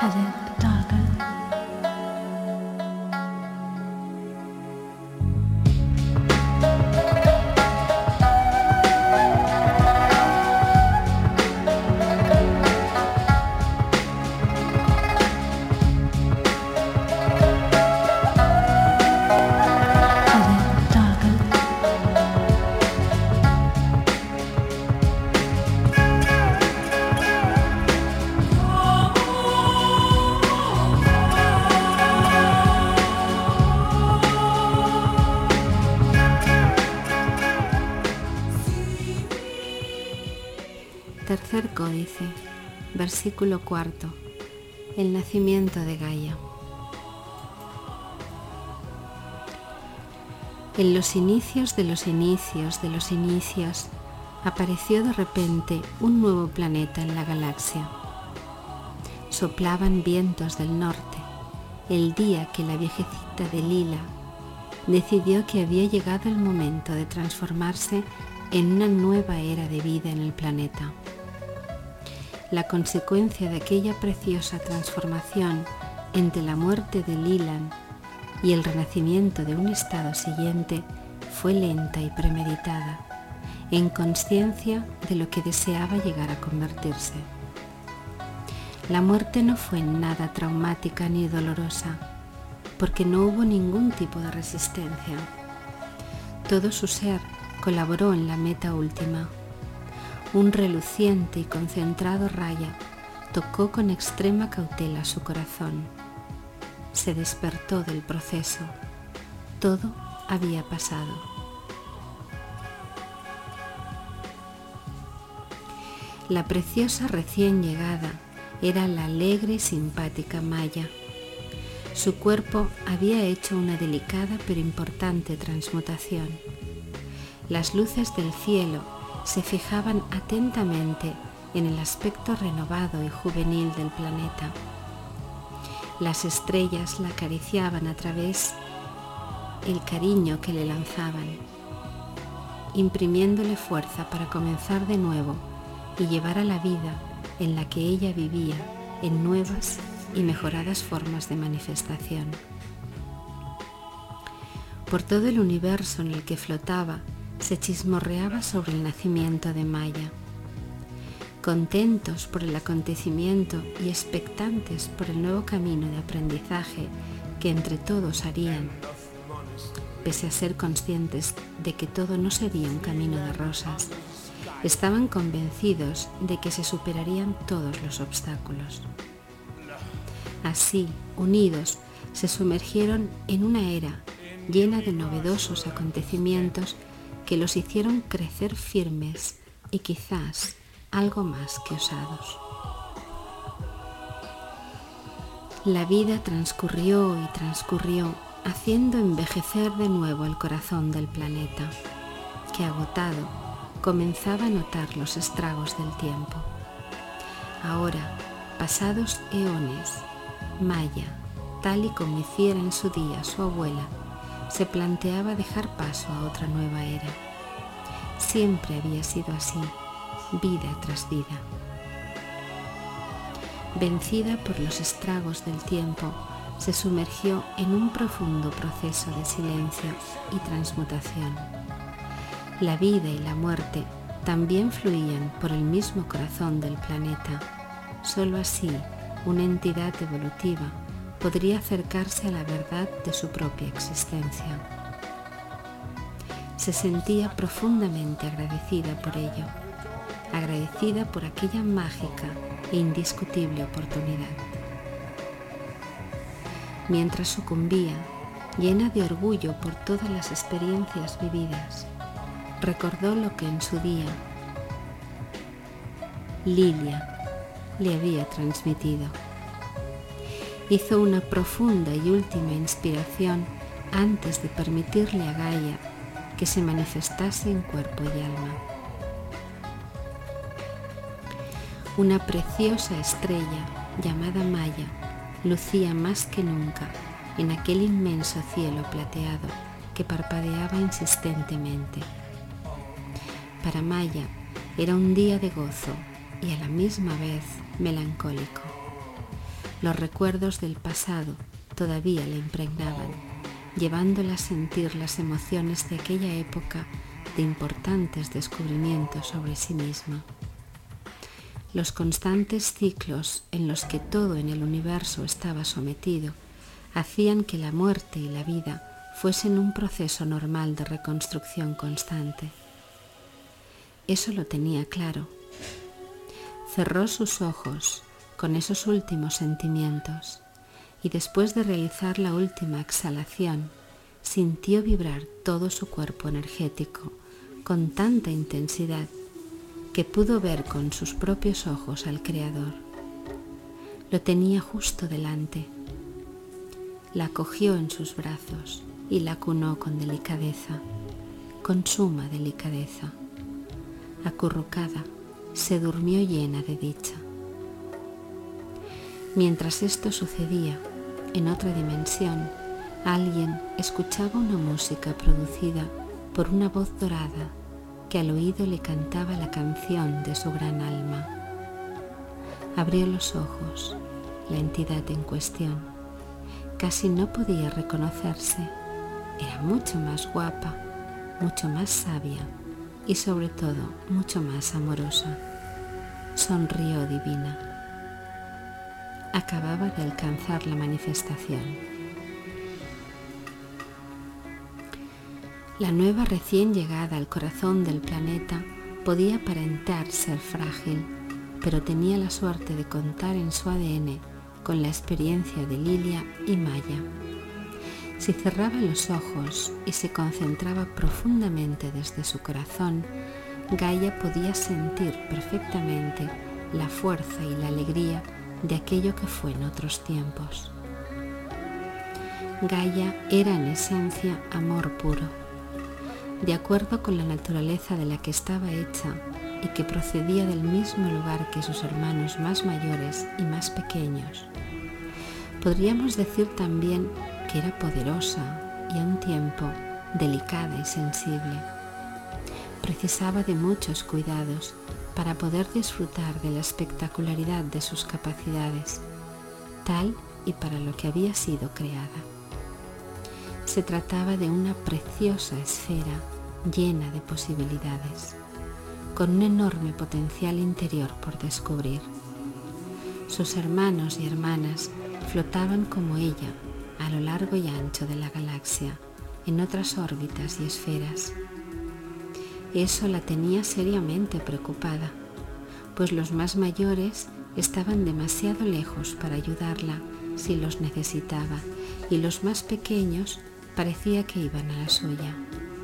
Tercer códice, versículo 4. El nacimiento de Gaia. En los inicios de los inicios de los inicios, apareció de repente un nuevo planeta en la galaxia. Soplaban vientos del norte, el día que la viejecita de Lila decidió que había llegado el momento de transformarse en una nueva era de vida en el planeta. La consecuencia de aquella preciosa transformación entre la muerte de Lilan y el renacimiento de un estado siguiente fue lenta y premeditada, en consciencia de lo que deseaba llegar a convertirse. La muerte no fue nada traumática ni dolorosa, porque no hubo ningún tipo de resistencia. Todo su ser colaboró en la meta última. Un reluciente y concentrado rayo tocó con extrema cautela su corazón. Se despertó del proceso. Todo había pasado. La preciosa recién llegada era la alegre y simpática Maya. Su cuerpo había hecho una delicada pero importante transmutación. Las luces del cielo se fijaban atentamente en el aspecto renovado y juvenil del planeta. Las estrellas la acariciaban a través el cariño que le lanzaban, imprimiéndole fuerza para comenzar de nuevo y llevar a la vida en la que ella vivía en nuevas y mejoradas formas de manifestación. Por todo el universo en el que flotaba, se chismorreaba sobre el nacimiento de Maya. Contentos por el acontecimiento y expectantes por el nuevo camino de aprendizaje que entre todos harían, pese a ser conscientes de que todo no sería un camino de rosas, estaban convencidos de que se superarían todos los obstáculos. Así, unidos, se sumergieron en una era llena de novedosos acontecimientos que los hicieron crecer firmes y quizás algo más que osados. La vida transcurrió y transcurrió, haciendo envejecer de nuevo el corazón del planeta, que agotado comenzaba a notar los estragos del tiempo. Ahora, pasados eones, Maya, tal y como hiciera en su día su abuela, se planteaba dejar paso a otra nueva era. Siempre había sido así, vida tras vida. Vencida por los estragos del tiempo, se sumergió en un profundo proceso de silencio y transmutación. La vida y la muerte también fluían por el mismo corazón del planeta. Solo así, una entidad evolutiva podría acercarse a la verdad de su propia existencia. Se sentía profundamente agradecida por ello, agradecida por aquella mágica e indiscutible oportunidad. Mientras sucumbía, llena de orgullo por todas las experiencias vividas, recordó lo que en su día Lilia le había transmitido. Hizo una profunda y última inspiración antes de permitirle a Gaia que se manifestase en cuerpo y alma. Una preciosa estrella llamada Maya lucía más que nunca en aquel inmenso cielo plateado que parpadeaba insistentemente. Para Maya era un día de gozo y a la misma vez melancólico. Los recuerdos del pasado todavía la impregnaban, llevándola a sentir las emociones de aquella época de importantes descubrimientos sobre sí misma. Los constantes ciclos en los que todo en el universo estaba sometido hacían que la muerte y la vida fuesen un proceso normal de reconstrucción constante. Eso lo tenía claro. Cerró sus ojos con esos últimos sentimientos y después de realizar la última exhalación, sintió vibrar todo su cuerpo energético con tanta intensidad que pudo ver con sus propios ojos al Creador. Lo tenía justo delante. La cogió en sus brazos y la acunó con delicadeza, con suma delicadeza. Acurrucada, se durmió llena de dicha. Mientras esto sucedía, en otra dimensión, alguien escuchaba una música producida por una voz dorada que al oído le cantaba la canción de su gran alma. Abrió los ojos, la entidad en cuestión. Casi no podía reconocerse. Era mucho más guapa, mucho más sabia y sobre todo mucho más amorosa. Sonrió divina. Acababa de alcanzar la manifestación. La nueva recién llegada al corazón del planeta podía aparentar ser frágil, pero tenía la suerte de contar en su ADN con la experiencia de Lilia y Maya. Si cerraba los ojos y se concentraba profundamente desde su corazón, Gaia podía sentir perfectamente la fuerza y la alegría de aquello que fue en otros tiempos. Gaia era en esencia amor puro, de acuerdo con la naturaleza de la que estaba hecha y que procedía del mismo lugar que sus hermanos más mayores y más pequeños. Podríamos decir también que era poderosa y a un tiempo delicada y sensible. Precisaba de muchos cuidados para poder disfrutar de la espectacularidad de sus capacidades, tal y para lo que había sido creada. Se trataba de una preciosa esfera llena de posibilidades, con un enorme potencial interior por descubrir. Sus hermanos y hermanas flotaban como ella a lo largo y ancho de la galaxia, en otras órbitas y esferas. Eso la tenía seriamente preocupada, pues los más mayores estaban demasiado lejos para ayudarla si los necesitaba, y los más pequeños parecía que iban a la suya.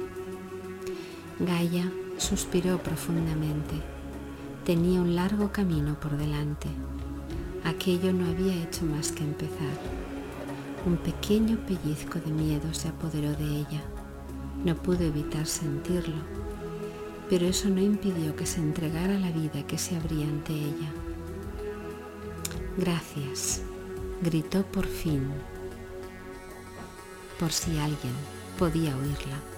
Gaia suspiró profundamente. Tenía un largo camino por delante. Aquello no había hecho más que empezar. Un pequeño pellizco de miedo se apoderó de ella. No pudo evitar sentirlo, pero eso no impidió que se entregara a la vida que se abría ante ella. Gracias, gritó por fin, por si alguien podía oírla.